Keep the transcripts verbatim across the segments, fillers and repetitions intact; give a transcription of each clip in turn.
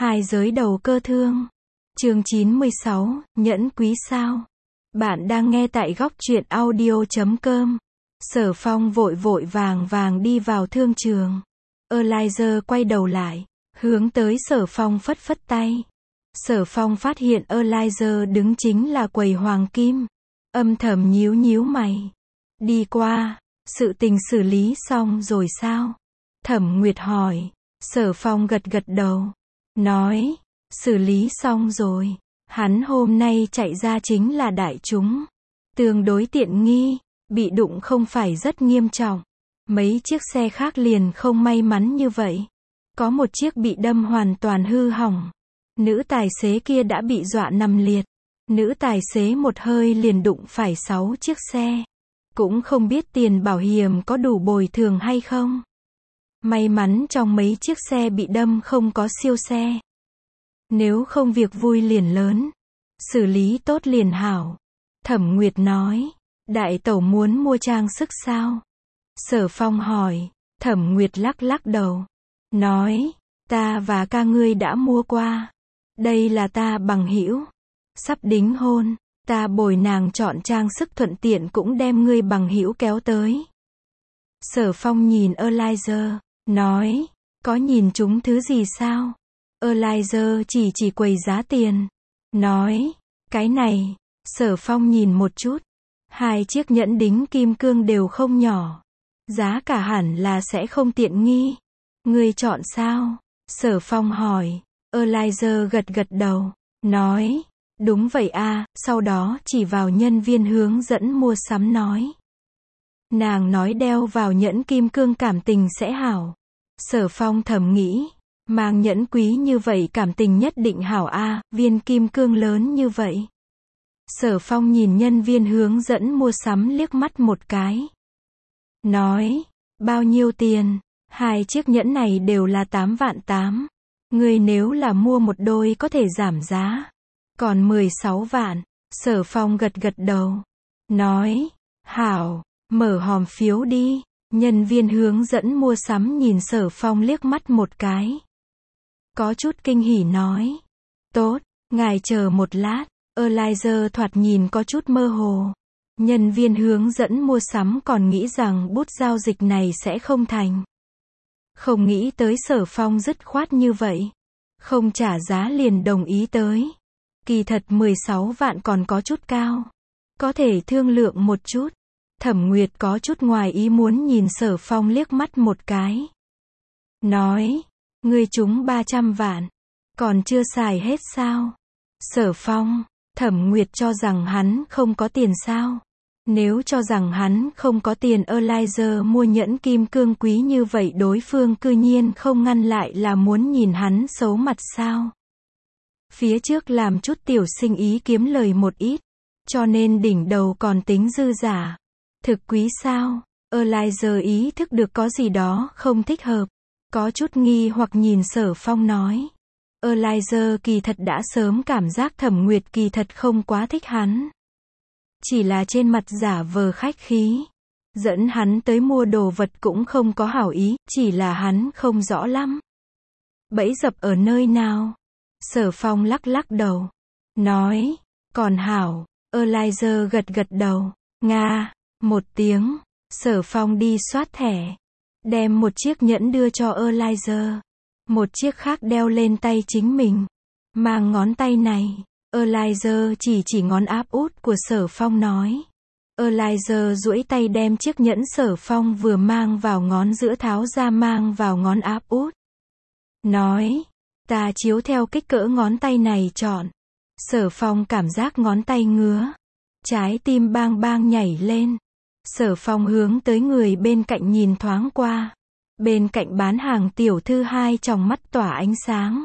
Hai giới đầu cơ thương. Chương chín mươi sáu, nhẫn quý sao? Bạn đang nghe tại góc truyện audio chấm com. Sở Phong vội vội vàng vàng đi vào thương trường. Eliza quay đầu lại, hướng tới Sở Phong phất phất tay. Sở Phong phát hiện Eliza đứng chính là quầy hoàng kim. Âm thầm nhíu nhíu mày. Đi qua, sự tình xử lý xong rồi sao? Thẩm Nguyệt hỏi. Sở Phong gật gật đầu. Nói, xử lý xong rồi. Hắn hôm nay chạy ra chính là đại chúng. Tương đối tiện nghi, bị đụng không phải rất nghiêm trọng. Mấy chiếc xe khác liền không may mắn như vậy. Có một chiếc bị đâm hoàn toàn hư hỏng. Nữ tài xế kia đã bị dọa nằm liệt. Nữ tài xế một hơi liền đụng phải sáu chiếc xe. Cũng không biết tiền bảo hiểm có đủ bồi thường hay không. May mắn trong mấy chiếc xe bị đâm không có siêu xe. Nếu không việc vui liền lớn. Xử lý tốt liền hảo. Thẩm Nguyệt nói. Đại tẩu muốn mua trang sức sao? Sở Phong hỏi. Thẩm Nguyệt lắc lắc đầu. Nói. Ta và ca ngươi đã mua qua. Đây là ta bằng hữu. Sắp đính hôn. Ta bồi nàng chọn trang sức thuận tiện cũng đem ngươi bằng hữu kéo tới. Sở Phong nhìn Eliza. Nói. Có nhìn chúng thứ gì sao? Eliza chỉ chỉ quầy giá tiền. Nói. Cái này. Sở Phong nhìn một chút. Hai chiếc nhẫn đính kim cương đều không nhỏ. Giá cả hẳn là sẽ không tiện nghi. Ngươi chọn sao? Sở Phong hỏi. Eliza gật gật đầu. Nói. Đúng vậy a. Sau đó chỉ vào nhân viên hướng dẫn mua sắm nói. Nàng nói đeo vào nhẫn kim cương cảm tình sẽ hảo. Sở Phong thầm nghĩ. Mang nhẫn quý như vậy cảm tình nhất định hảo a, viên kim cương lớn như vậy. Sở Phong nhìn nhân viên hướng dẫn mua sắm liếc mắt một cái. Nói. Bao nhiêu tiền? Hai chiếc nhẫn này đều là tám vạn tám. Ngươi nếu là mua một đôi có thể giảm giá. Còn mười sáu vạn. Sở Phong gật gật đầu. Nói. Hảo. Mở hòm phiếu đi. Nhân viên hướng dẫn mua sắm nhìn Sở Phong liếc mắt một cái. Có chút kinh hỉ nói. Tốt, ngài chờ một lát. Eliza thoạt nhìn có chút mơ hồ. Nhân viên hướng dẫn mua sắm còn nghĩ rằng bút giao dịch này sẽ không thành. Không nghĩ tới Sở Phong dứt khoát như vậy. Không trả giá liền đồng ý tới. Kỳ thật mười sáu vạn còn có chút cao. Có thể thương lượng một chút. Thẩm Nguyệt có chút ngoài ý muốn nhìn Sở Phong liếc mắt một cái. Nói. Ngươi trúng ba trăm vạn. Còn chưa xài hết sao? Sở Phong. Thẩm Nguyệt cho rằng hắn không có tiền sao? Nếu cho rằng hắn không có tiền Eliza mua nhẫn kim cương quý như vậy đối phương cư nhiên không ngăn lại là muốn nhìn hắn xấu mặt sao? Phía trước làm chút tiểu sinh ý kiếm lời một ít. Cho nên đỉnh đầu còn tính dư giả. Thực quý sao? Eliza ý thức được có gì đó không thích hợp. Có chút nghi hoặc nhìn Sở Phong nói. Eliza kỳ thật đã sớm cảm giác Thẩm Nguyệt kỳ thật không quá thích hắn. Chỉ là trên mặt giả vờ khách khí. Dẫn hắn tới mua đồ vật cũng không có hảo ý, chỉ là hắn không rõ lắm. Bẫy dập ở nơi nào? Sở Phong lắc lắc đầu. Nói. Còn hảo. Eliza gật gật đầu. Nga. Một tiếng. Sở Phong đi soát thẻ. Đem một chiếc nhẫn đưa cho Eliza. Một chiếc khác đeo lên tay chính mình. Mang ngón tay này. Eliza chỉ chỉ ngón áp út của Sở Phong nói. Eliza duỗi tay đem chiếc nhẫn Sở Phong vừa mang vào ngón giữa tháo ra mang vào ngón áp út. Nói. Ta chiếu theo kích cỡ ngón tay này chọn. Sở Phong cảm giác ngón tay ngứa. Trái tim bang bang nhảy lên. Sở Phong hướng tới người bên cạnh nhìn thoáng qua. Bên cạnh bán hàng tiểu thư hai tròng mắt tỏa ánh sáng.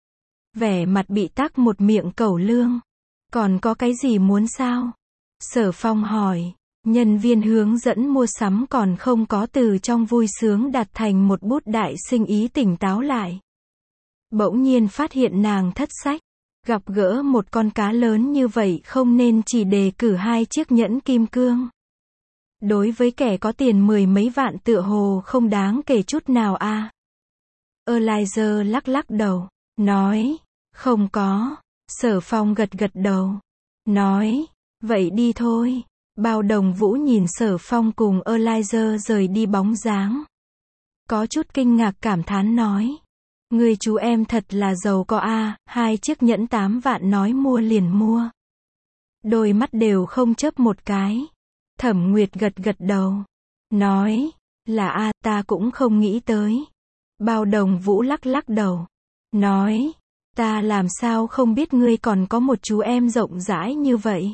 Vẻ mặt bị tắc một miệng cẩu lương. Còn có cái gì muốn sao? Sở Phong hỏi. Nhân viên hướng dẫn mua sắm còn không có từ trong vui sướng đạt thành một bút đại sinh ý tỉnh táo lại. Bỗng nhiên phát hiện nàng thất sách. Gặp gỡ một con cá lớn như vậy không nên chỉ đề cử hai chiếc nhẫn kim cương. Đối với kẻ có tiền mười mấy vạn tựa hồ không đáng kể chút nào a. Eliza lắc lắc đầu. nói, không có. Sở Phong gật gật đầu, nói, vậy đi thôi. Bao Đồng Vũ nhìn Sở Phong cùng Elijah rời đi bóng dáng. Có chút kinh ngạc cảm thán nói, người chú em thật là giàu có a, hai chiếc nhẫn tám vạn nói mua liền mua. Đôi mắt đều không chớp một cái. Thẩm Nguyệt gật gật đầu, nói, là a, ta cũng không nghĩ tới. Bao Đồng Vũ lắc lắc đầu, nói, ta làm sao không biết ngươi còn có một chú em rộng rãi như vậy.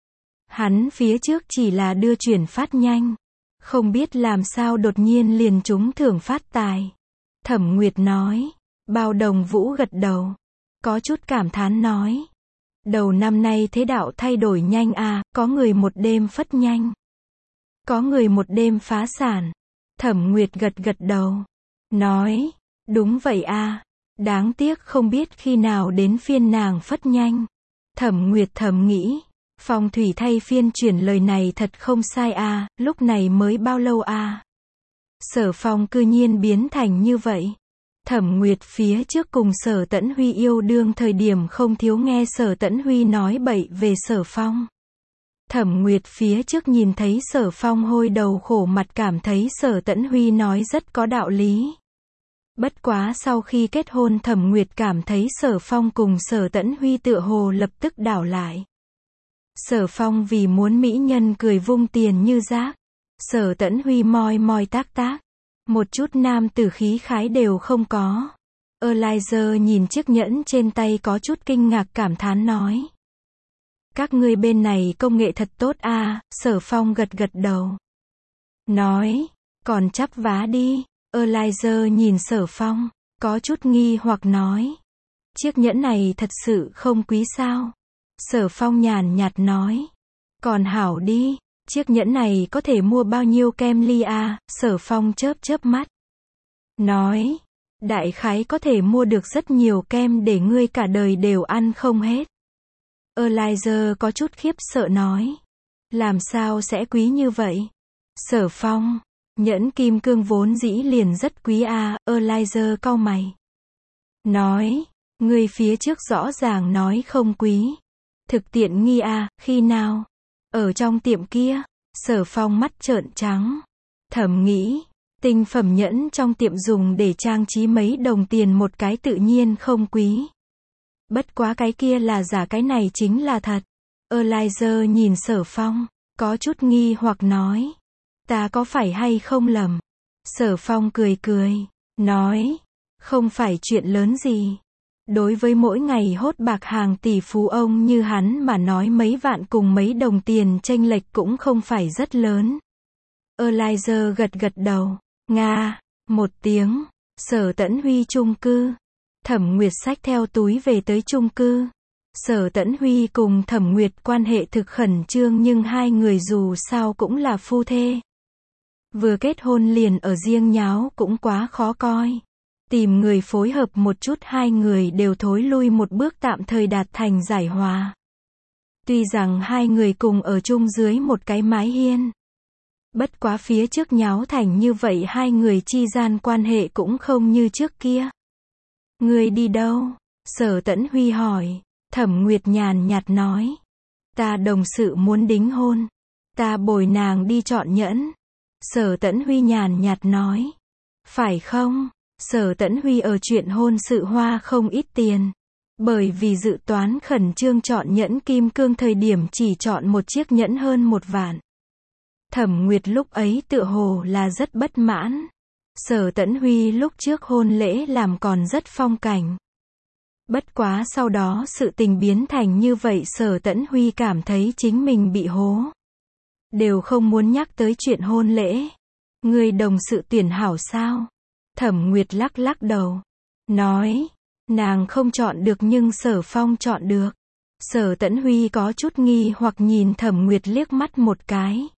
Hắn phía trước chỉ là đưa chuyển phát nhanh, không biết làm sao đột nhiên liền trúng thưởng phát tài. Thẩm Nguyệt nói. Bao Đồng Vũ gật đầu, có chút cảm thán nói, đầu năm nay thế đạo thay đổi nhanh à, có người một đêm phất nhanh, có người một đêm phá sản. Thẩm Nguyệt gật gật đầu, nói, đúng vậy à, đáng tiếc không biết khi nào đến phiên nàng phất nhanh. Thẩm Nguyệt thầm nghĩ, phong thủy thay phiên chuyển lời này thật không sai à, lúc này mới bao lâu à. Sở Phong cư nhiên biến thành như vậy. Thẩm Nguyệt phía trước cùng Sở Tẫn Huy yêu đương thời điểm không thiếu nghe Sở Tẫn Huy nói bậy về Sở Phong. Thẩm Nguyệt phía trước nhìn thấy Sở Phong hôi đầu khổ mặt cảm thấy Sở Tẫn Huy nói rất có đạo lý. Bất quá sau khi kết hôn Thẩm Nguyệt cảm thấy Sở Phong cùng Sở Tẫn Huy tựa hồ lập tức đảo lại. Sở Phong vì muốn mỹ nhân cười vung tiền như rác. Sở Tẫn Huy moi moi tác tác. Một chút nam tử khí khái đều không có. Elijah nhìn chiếc nhẫn trên tay có chút kinh ngạc cảm thán nói. Các ngươi bên này công nghệ thật tốt a. Sở Phong gật gật đầu. Nói, còn chắp vá đi. Elijah nhìn Sở Phong, có chút nghi hoặc nói. Chiếc nhẫn này thật sự không quý sao? Sở Phong nhàn nhạt nói. Còn hảo đi. Chiếc nhẫn này có thể mua bao nhiêu kem ly à? Sở Phong chớp chớp mắt. Nói, đại khái có thể mua được rất nhiều kem để ngươi cả đời đều ăn không hết. Elijah có chút khiếp sợ nói. Làm sao sẽ quý như vậy? Sở Phong, nhẫn kim cương vốn dĩ liền rất quý à, Elijah cau mày. Nói, ngươi phía trước rõ ràng nói không quý. Thực tiện nghi à, khi nào? Ở trong tiệm kia. Sở Phong mắt trợn trắng. Thầm nghĩ, tinh phẩm nhẫn trong tiệm dùng để trang trí mấy đồng tiền một cái tự nhiên không quý. Bất quá cái kia là giả, cái này chính là thật. Elijah nhìn Sở Phong, có chút nghi hoặc nói. Ta có phải hay không lầm? Sở Phong cười cười, nói. Không phải chuyện lớn gì. Đối với mỗi ngày hốt bạc hàng tỷ phú ông như hắn mà nói mấy vạn cùng mấy đồng tiền chênh lệch cũng không phải rất lớn. Elijah gật gật đầu. Nga, một tiếng. Sở Tẫn Huy chung cư. Thẩm Nguyệt xách theo túi về tới chung cư. Sở Tẫn Huy cùng Thẩm Nguyệt quan hệ thực khẩn trương nhưng hai người dù sao cũng là phu thê. Vừa kết hôn liền ở riêng nháo cũng quá khó coi. Tìm người phối hợp một chút hai người đều thối lui một bước tạm thời đạt thành giải hòa. Tuy rằng hai người cùng ở chung dưới một cái mái hiên. Bất quá phía trước nháo thành như vậy hai người chi gian quan hệ cũng không như trước kia. Người đi đâu? Sở Tẫn Huy hỏi. Thẩm Nguyệt nhàn nhạt nói. Ta đồng sự muốn đính hôn. Ta bồi nàng đi chọn nhẫn. Sở Tẫn Huy nhàn nhạt nói. Phải không? Sở Tẫn Huy ở chuyện hôn sự hoa không ít tiền. Bởi vì dự toán khẩn trương chọn nhẫn kim cương thời điểm chỉ chọn một chiếc nhẫn hơn một vạn. Thẩm Nguyệt lúc ấy tựa hồ là rất bất mãn. Sở Tẫn Huy lúc trước hôn lễ làm còn rất phong cảnh. Bất quá sau đó sự tình biến thành như vậy Sở Tẫn Huy cảm thấy chính mình bị hố. Đều không muốn nhắc tới chuyện hôn lễ. Người đồng sự tuyển hảo sao? Thẩm Nguyệt lắc lắc đầu. Nói, nàng không chọn được nhưng Sở Phong chọn được. Sở Tẫn Huy có chút nghi hoặc nhìn Thẩm Nguyệt liếc mắt một cái.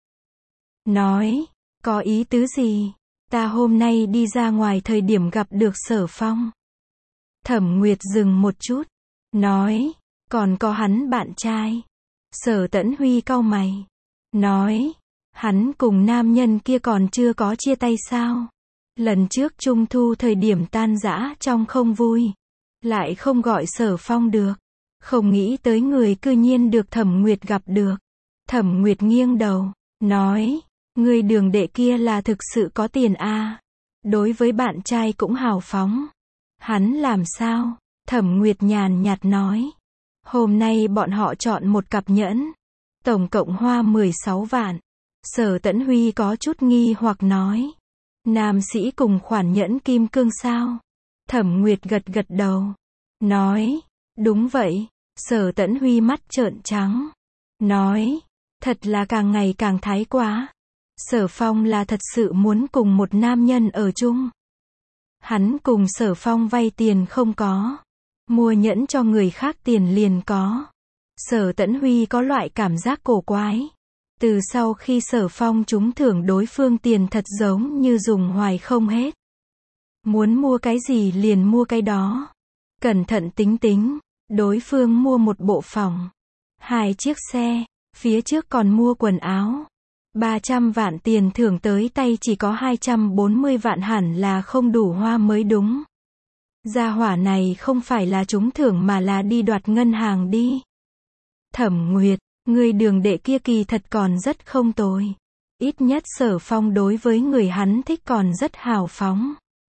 Nói, có ý tứ gì? Ta hôm nay đi ra ngoài thời điểm gặp được Sở Phong. Thẩm Nguyệt dừng một chút. Nói, còn có hắn bạn trai. Sở Tẫn Huy cau mày. Nói, hắn cùng nam nhân kia còn chưa có chia tay sao? Lần trước trung thu thời điểm tan rã trong không vui. lại không gọi Sở Phong được. Không nghĩ tới người cư nhiên được Thẩm Nguyệt gặp được. Thẩm Nguyệt nghiêng đầu, nói, người đường đệ kia là thực sự có tiền a. Đối với bạn trai cũng hào phóng. Hắn làm sao? Thẩm Nguyệt nhàn nhạt nói. Hôm nay bọn họ chọn một cặp nhẫn. Tổng cộng hoa mười sáu vạn. Sở Tẫn Huy có chút nghi hoặc nói. Nam sĩ cùng khoản nhẫn kim cương sao? Thẩm Nguyệt gật gật đầu. Nói. Đúng vậy. Sở Tẫn Huy mắt trợn trắng. Nói. Thật là càng ngày càng thái quá. Sở Phong là thật sự muốn cùng một nam nhân ở chung. Hắn cùng Sở Phong vay tiền không có. Mua nhẫn cho người khác tiền liền có. Sở Tẫn Huy có loại cảm giác cổ quái. Từ sau khi Sở Phong trúng thưởng đối phương tiền thật giống như dùng hoài không hết. Muốn mua cái gì liền mua cái đó. Cẩn thận tính tính, đối phương mua một bộ phòng, hai chiếc xe, phía trước còn mua quần áo. ba trăm vạn tiền thưởng tới tay chỉ có hai trăm bốn mươi vạn hẳn là không đủ hoa mới đúng. Gia hỏa này không phải là trúng thưởng mà là đi đoạt ngân hàng đi. Thẩm Nguyệt, người đường đệ kia kỳ thật còn rất không tồi. Ít nhất Sở Phong đối với người hắn thích còn rất hào phóng.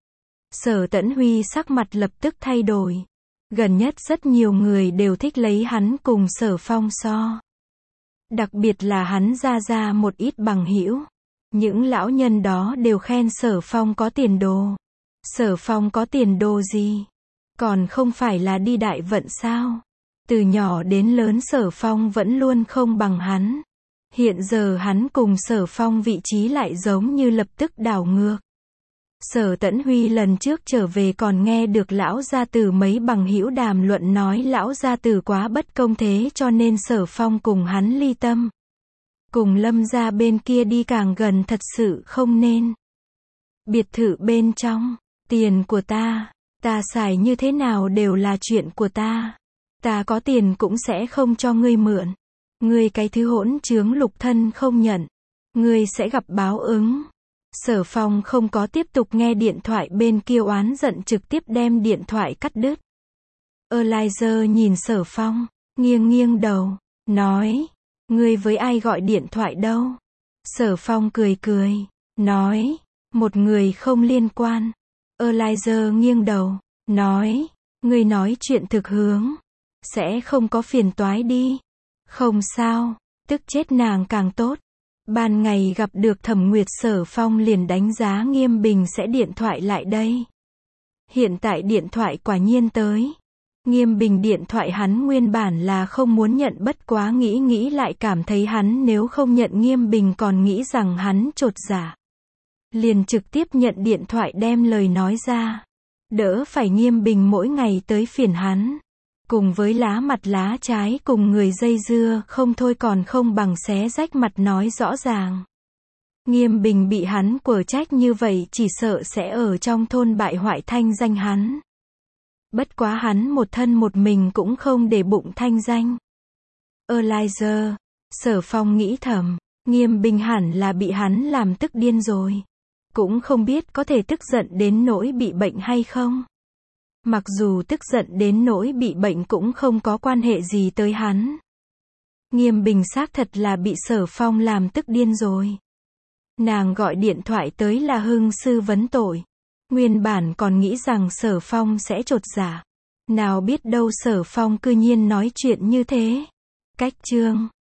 Sở Tẫn Huy sắc mặt lập tức thay đổi. Gần nhất rất nhiều người đều thích lấy hắn cùng Sở Phong so. Đặc biệt là hắn ra ra một ít bằng hữu. Những lão nhân đó đều khen Sở Phong có tiền đồ. Sở Phong có tiền đồ gì? Còn không phải là đi đại vận sao? Từ nhỏ đến lớn Sở Phong vẫn luôn không bằng hắn. Hiện giờ hắn cùng Sở Phong vị trí lại giống như lập tức đảo ngược. Sở Tẫn Huy lần trước trở về còn nghe được lão gia tử mấy bằng hữu đàm luận nói lão gia tử quá bất công thế cho nên Sở Phong cùng hắn ly tâm. Cùng Lâm gia bên kia đi càng gần thật sự không nên. Biệt thự bên trong, tiền của ta, ta xài như thế nào đều là chuyện của ta. Ta có tiền cũng sẽ không cho ngươi mượn. Ngươi cái thứ hỗn trướng lục thân không nhận. Ngươi sẽ gặp báo ứng. Sở Phong không có tiếp tục nghe điện thoại bên kia oán giận trực tiếp đem điện thoại cắt đứt. Eliza nhìn Sở Phong, nghiêng nghiêng đầu, nói, ngươi với ai gọi điện thoại đâu? Sở Phong cười cười, nói, một người không liên quan. Eliza nghiêng đầu, nói, ngươi nói chuyện thực hướng, sẽ không có phiền toái đi. Không sao, tức chết nàng càng tốt. Ban ngày gặp được Thẩm Nguyệt Sở Phong liền đánh giá Nghiêm Bình sẽ điện thoại lại đây. Hiện tại điện thoại quả nhiên tới. Nghiêm Bình điện thoại hắn nguyên bản là không muốn nhận bất quá nghĩ nghĩ lại cảm thấy hắn nếu không nhận Nghiêm Bình còn nghĩ rằng hắn chột dạ. Liền trực tiếp nhận điện thoại đem lời nói ra. Đỡ phải Nghiêm Bình mỗi ngày tới phiền hắn. Cùng với lá mặt lá trái cùng người dây dưa không thôi còn không bằng xé rách mặt nói rõ ràng. Nghiêm Bình bị hắn quở trách như vậy chỉ sợ sẽ ở trong thôn bại hoại thanh danh hắn. Bất quá hắn một thân một mình cũng không để bụng thanh danh. Eliza, Sở Phong nghĩ thầm, Nghiêm Bình hẳn là bị hắn làm tức điên rồi. Cũng không biết có thể tức giận đến nỗi bị bệnh hay không. Mặc dù tức giận đến nỗi bị bệnh cũng không có quan hệ gì tới hắn. Nghiêm Bình xác thật là bị Sở Phong làm tức điên rồi. Nàng gọi điện thoại tới là Hưng sư vấn tội. Nguyên bản còn nghĩ rằng Sở Phong sẽ chột dạ. Nào biết đâu Sở Phong cư nhiên nói chuyện như thế. Cách chương